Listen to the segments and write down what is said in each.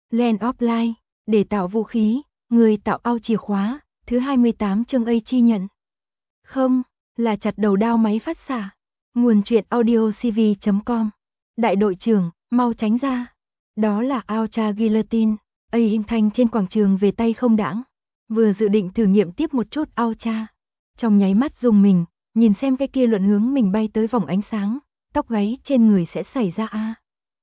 Land of Light, để tạo vũ khí, người tạo ao chìa khóa, thứ 28 chương A chi nhận. Không, là chặt đầu đao máy phát xạ. Nguồn truyện audiocv.com. Đại đội trưởng, mau tránh ra. Đó là Aocha Guillotine, im thanh trên quảng trường về tay không đãng. Vừa dự định thử nghiệm tiếp một chút Aocha. Trong nháy mắt dùng mình, nhìn xem cái kia luận hướng mình bay tới vòng ánh sáng, tóc gáy trên người sẽ xảy ra a.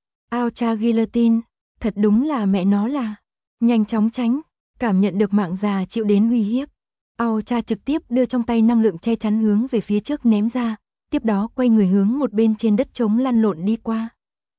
Aocha Guillotine, thật đúng là mẹ nó là. Nhanh chóng tránh, cảm nhận được mạng già chịu đến uy hiếp. Aocha trực tiếp đưa trong tay năng lượng che chắn hướng về phía trước ném ra, tiếp đó quay người hướng một bên trên đất trống lăn lộn đi qua.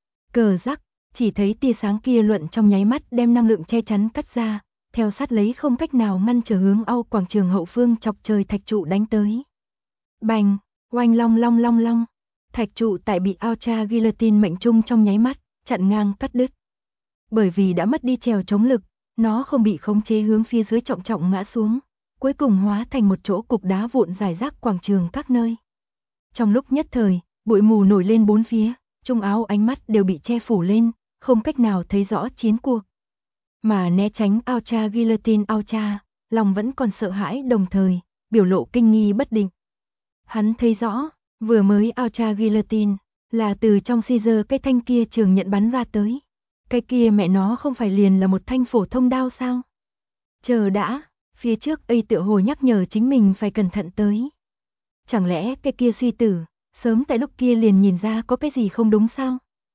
Cờ rắc, chỉ thấy tia sáng kia luận trong nháy mắt đem năng lượng che chắn cắt ra, theo sát lấy không cách nào ngăn trở hướng ao quảng trường hậu phương chọc trời thạch trụ đánh tới. Bành, oanh long long long long, thạch trụ tại bị Aocha Guillotine mệnh trung trong nháy mắt, chặn ngang cắt đứt. Bởi vì đã mất đi chèo chống lực, nó không bị khống chế hướng phía dưới trọng trọng ngã xuống, cuối cùng hóa thành một chỗ cục đá vụn rải rác quảng trường các nơi. Trong lúc nhất thời, bụi mù nổi lên bốn phía, trung áo ánh mắt đều bị che phủ lên, không cách nào thấy rõ chiến cuộc. Mà né tránh Aocha Guillotine Aocha, lòng vẫn còn sợ hãi đồng thời, biểu lộ kinh nghi bất định. Hắn thấy rõ, vừa mới Aocha Guillotine, là từ trong Caesar cái thanh kia trường nhận bắn ra tới. Cái kia mẹ nó không phải liền là một thanh phổ thông đao sao? Chờ đã, phía trước tựa hồ nhắc nhở chính mình phải cẩn thận tới. Chẳng lẽ cái kia suy tử, sớm tại lúc kia liền nhìn ra có cái gì không đúng sao?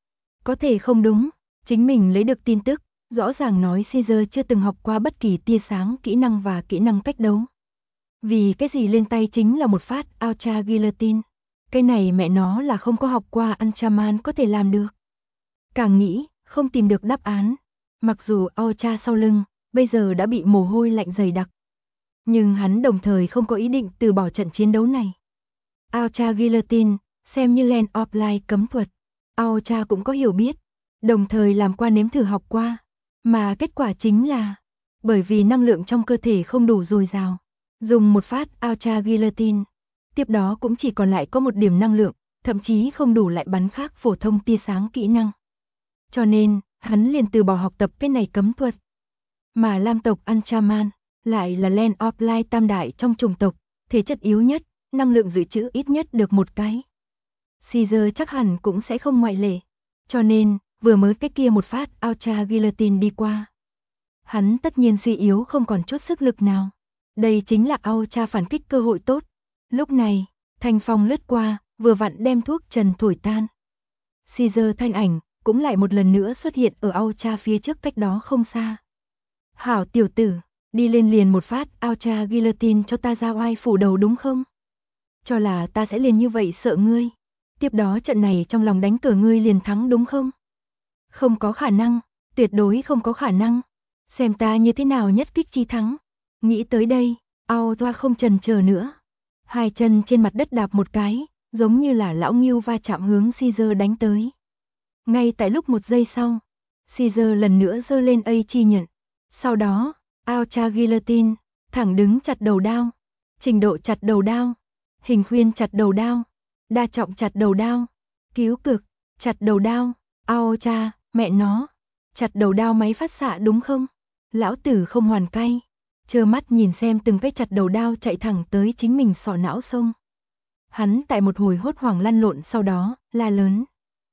Có thể không đúng, chính mình lấy được tin tức, rõ ràng nói Caesar chưa từng học qua bất kỳ tia sáng kỹ năng và kỹ năng cách đấu. Vì cái gì lên tay chính là một phát Aocha Guillotine. Cái này mẹ nó là không có học qua Ultraman có thể làm được. Càng nghĩ, không tìm được đáp án. Mặc dù Aocha sau lưng, bây giờ đã bị mồ hôi lạnh dày đặc. Nhưng hắn đồng thời không có ý định từ bỏ trận chiến đấu này. Aocha Guillotine, xem như Land of Light cấm thuật. Aocha cũng có hiểu biết, đồng thời làm qua nếm thử học qua. Mà kết quả chính là, bởi vì năng lượng trong cơ thể không đủ dồi dào, dùng một phát Aocha Guillotine, tiếp đó cũng chỉ còn lại có một điểm năng lượng, thậm chí không đủ lại bắn khác phổ thông tia sáng kỹ năng. Cho nên, hắn liền từ bỏ học tập cái này cấm thuật. Mà Lam tộc Ultraman, lại là Land of Light tam đại trong chủng tộc, thể chất yếu nhất, năng lượng dự trữ ít nhất được một cái. Caesar chắc hẳn cũng sẽ không ngoại lệ. Cho nên, vừa mới cái kia một phát Aocha Guillotine đi qua, hắn tất nhiên suy yếu không còn chút sức lực nào. Đây chính là Aocha phản kích cơ hội tốt. Lúc này, thanh phong lướt qua, vừa vặn đem thuốc trần thổi tan. Caesar thanh ảnh, cũng lại một lần nữa xuất hiện ở Aocha phía trước cách đó không xa. Hảo tiểu tử, đi lên liền một phát Aocha Guillotine cho ta ra oai phủ đầu đúng không? Cho là ta sẽ liền như vậy sợ ngươi. Tiếp đó trận này trong lòng đánh cờ ngươi liền thắng đúng không? Không có khả năng, tuyệt đối không có khả năng. Xem ta như thế nào nhất kích chi thắng. Nghĩ tới đây, Aocha không chần chờ nữa. Hai chân trên mặt đất đạp một cái, giống như là lão ngưu va chạm hướng Caesar đánh tới. Ngay tại lúc một giây sau, Caesar lần nữa giơ lên A chi nhận. Sau đó, Aocha Guillotine, thẳng đứng chặt đầu đao, trình độ chặt đầu đao, hình khuyên chặt đầu đao, đa trọng chặt đầu đao, cứu cực, chặt đầu đao, Aocha, mẹ nó, chặt đầu đao máy phát xạ đúng không? Lão tử không hoàn cay, trơ mắt nhìn xem từng cái chặt đầu đao chạy thẳng tới chính mình sọ não sông. Hắn tại một hồi hốt hoảng lăn lộn sau đó, la lớn.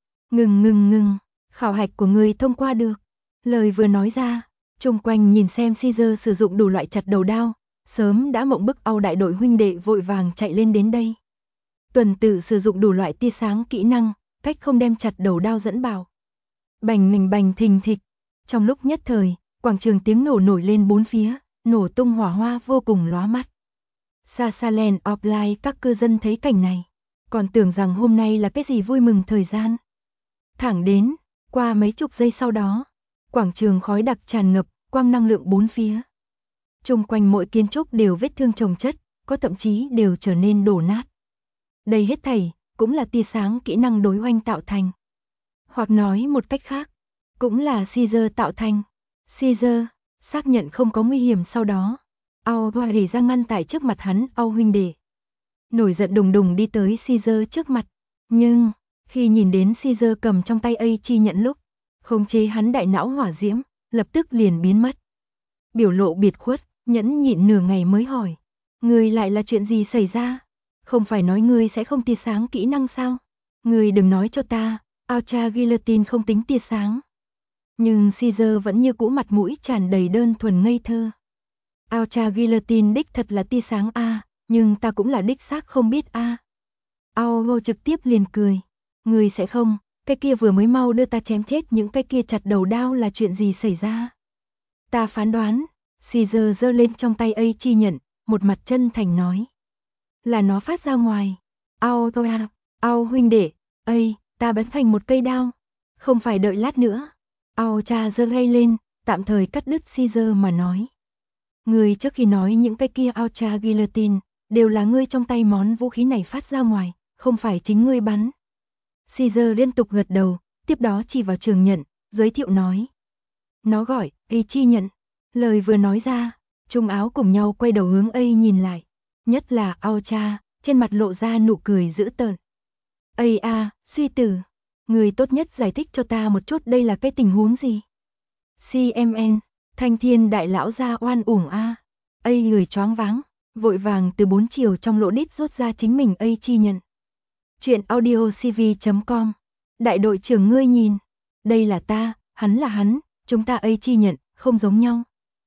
Ngừng, khảo hạch của người thông qua được. Lời vừa nói ra, chung quanh nhìn xem Caesar sử dụng đủ loại chặt đầu đao, sớm đã mộng bức Âu đại đội huynh đệ vội vàng chạy lên đến đây. Tuần tự sử dụng đủ loại tia sáng kỹ năng, cách không đem chặt đầu đao dẫn bảo. Bành mình bành thình thịch, trong lúc nhất thời, quảng trường tiếng nổ nổi lên bốn phía, nổ tung hỏa hoa vô cùng lóa mắt. Xa xa Land of Light các cư dân thấy cảnh này, còn tưởng rằng hôm nay là cái gì vui mừng thời gian. Thẳng đến, qua mấy chục giây sau đó, quảng trường khói đặc tràn ngập, quang năng lượng bốn phía. Chung quanh mỗi kiến trúc đều vết thương chồng chất, có thậm chí đều trở nên đổ nát. Đây hết thảy, cũng là tia sáng kỹ năng đối oanh tạo thành. Hoặc nói một cách khác, cũng là Caesar tạo thành. Caesar, xác nhận không có nguy hiểm sau đó. Aocha rỉ ra ngăn tại trước mặt hắn, Ao huynh đệ. Nổi giận đùng đùng đi tới Caesar trước mặt. Nhưng, khi nhìn đến Caesar cầm trong tay A chi nhận lúc, khống chế hắn đại não hỏa diễm, lập tức liền biến mất. Biểu lộ biệt khuất, nhẫn nhịn nửa ngày mới hỏi. Ngươi lại là chuyện gì xảy ra? Không phải nói ngươi sẽ không tia sáng kỹ năng sao? Ngươi đừng nói cho ta, Ultra Guillotine không tính tia sáng. Nhưng Caesar vẫn như cũ mặt mũi tràn đầy đơn thuần ngây thơ. Ultra Guillotine đích thật là tia sáng a, nhưng ta cũng là đích xác không biết a. Ao trực tiếp liền cười. Ngươi sẽ không, cái kia vừa mới mau đưa ta chém chết những cái kia chặt đầu đao là chuyện gì xảy ra? Ta phán đoán, Caesar giơ lên trong tay ấy chi nhận, một mặt chân thành nói. Là nó phát ra ngoài. Ao thôi à, ao huynh đệ, ây, ta bắn thành một cây đao. Không phải đợi lát nữa. Ao cha giơ ngay lên, tạm thời cắt đứt Caesar mà nói. Ngươi trước khi nói những cái kia Ultra Guillotine, đều là ngươi trong tay món vũ khí này phát ra ngoài, không phải chính ngươi bắn. Caesar liên tục gật đầu, tiếp đó chỉ vào trường nhận, giới thiệu nói. Nó gọi, ấy chi nhận. Lời vừa nói ra, trung áo cùng nhau quay đầu hướng ấy nhìn lại. Nhất là Ultra, trên mặt lộ ra nụ cười dữ tợn. Ây a, suy tử. Người tốt nhất giải thích cho ta một chút đây là cái tình huống gì? CMN, Thanh Thiên đại lão ra oan uổng a. Ây người choáng váng, vội vàng từ bốn chiều trong lỗ đít rút ra chính mình ấy chi nhận. Chuyện audiocv.com. Đại đội trưởng ngươi nhìn, đây là ta, hắn là hắn, chúng ta ấy chi nhận, không giống nhau.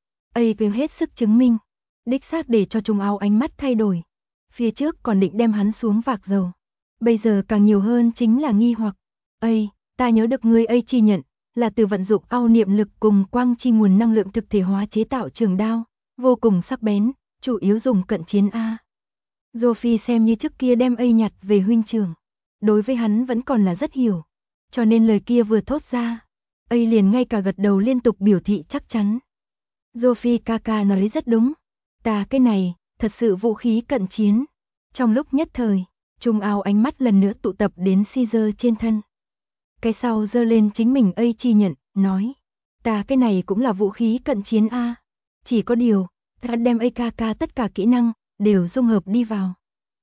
Ấy kêu hết sức chứng minh, đích xác để cho Trung Áo ánh mắt thay đổi. Phía trước còn định đem hắn xuống vạc dầu, bây giờ càng nhiều hơn chính là nghi hoặc. Ây, ta nhớ được ngươi ấy chi nhận, là từ vận dụng ao niệm lực cùng quang chi nguồn năng lượng thực thể hóa chế tạo trường đao, vô cùng sắc bén, chủ yếu dùng cận chiến a. Sophie xem như trước kia đem ấy nhặt về huynh trưởng, đối với hắn vẫn còn là rất hiểu, cho nên lời kia vừa thốt ra, ấy liền ngay cả gật đầu liên tục biểu thị chắc chắn. Sophie ca nói rất đúng, ta cái này, thật sự vũ khí cận chiến. Trong lúc nhất thời, Trung Áo ánh mắt lần nữa tụ tập đến Caesar trên thân. Cái sau giơ lên chính mình ấy chi nhận, nói, ta cái này cũng là vũ khí cận chiến a, chỉ có điều, ta đem ấy ca tất cả kỹ năng, đều dung hợp đi vào.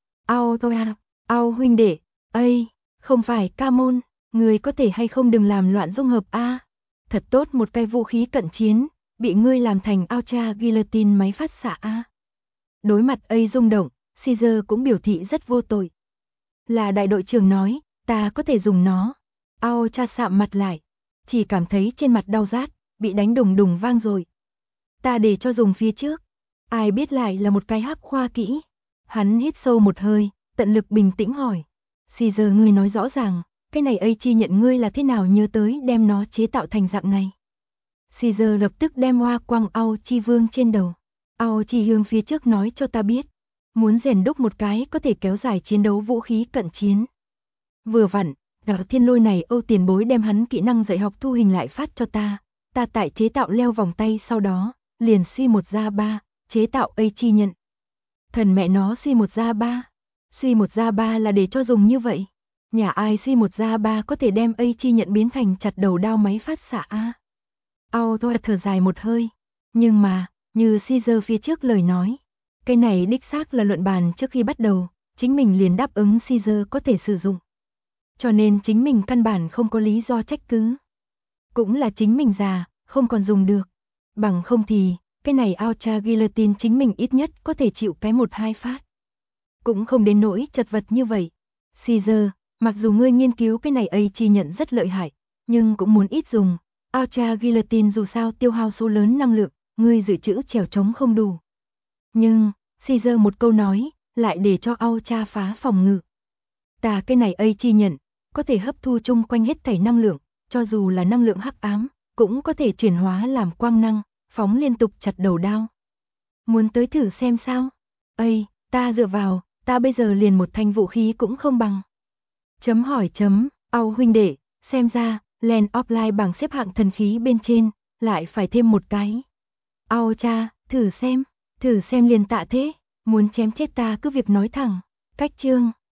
Ao thôi à, ao huynh đệ, ây, không phải ca môn, người có thể hay không đừng làm loạn dung hợp a. Thật tốt một cái vũ khí cận chiến, bị ngươi làm thành Ultra Guillotine máy phát xạ a. Đối mặt ấy rung động, Caesar cũng biểu thị rất vô tội. Là đại đội trưởng nói, ta có thể dùng nó. Ao cha sạm mặt lại, chỉ cảm thấy trên mặt đau rát, bị đánh đùng đùng vang rồi. Ta để cho dùng phía trước, ai biết lại là một cái hắc khoa kỹ. Hắn hít sâu một hơi, tận lực bình tĩnh hỏi. Caesar ngươi nói rõ ràng, cái này ấy chi nhận ngươi là thế nào nhớ tới đem nó chế tạo thành dạng này. Caesar lập tức đem hoa quang ao chi vương trên đầu. Ao chi hương phía trước nói cho ta biết, muốn rèn đúc một cái có thể kéo dài chiến đấu vũ khí cận chiến. Vừa vặn, Đạo Thiên Lôi này Âu tiền bối đem hắn kỹ năng dạy học thu hình lại phát cho ta tại chế tạo leo vòng tay sau đó, liền suy một ra ba, chế tạo ấy chi nhận. Thần mẹ nó suy một ra ba. Suy một ra ba là để cho dùng như vậy. Nhà ai suy một ra ba có thể đem ấy chi nhận biến thành chặt đầu đao máy phát xạ a. Ao thôi thở dài một hơi. Nhưng mà, như Caesar phía trước lời nói, cái này đích xác là luận bàn trước khi bắt đầu, chính mình liền đáp ứng Caesar có thể sử dụng. Cho nên chính mình căn bản không có lý do trách cứ. Cũng là chính mình già, không còn dùng được. Bằng không thì, cái này Ultra Guillotine chính mình ít nhất có thể chịu cái 1-2 phát. Cũng không đến nỗi chật vật như vậy. Caesar, mặc dù ngươi nghiên cứu cái này ấy chi nhận rất lợi hại, nhưng cũng muốn ít dùng. Ultra Guillotine dù sao tiêu hao số lớn năng lượng, ngươi dự trữ trèo trống không đủ. Nhưng, Caesar một câu nói, lại để cho Ultra phá phòng ngự. Ta cái này ấy chi nhận, có thể hấp thu chung quanh hết thảy năng lượng, cho dù là năng lượng hắc ám, cũng có thể chuyển hóa làm quang năng, phóng liên tục chặt đầu đao. Muốn tới thử xem sao? Ây, ta dựa vào, ta bây giờ liền một thanh vũ khí cũng không bằng. Chấm hỏi chấm, ao huynh đệ, xem ra, Land Offline bảng xếp hạng thần khí bên trên, lại phải thêm một cái. Ao cha, thử xem liền tạ thế, muốn chém chết ta cứ việc nói thẳng. Cách chương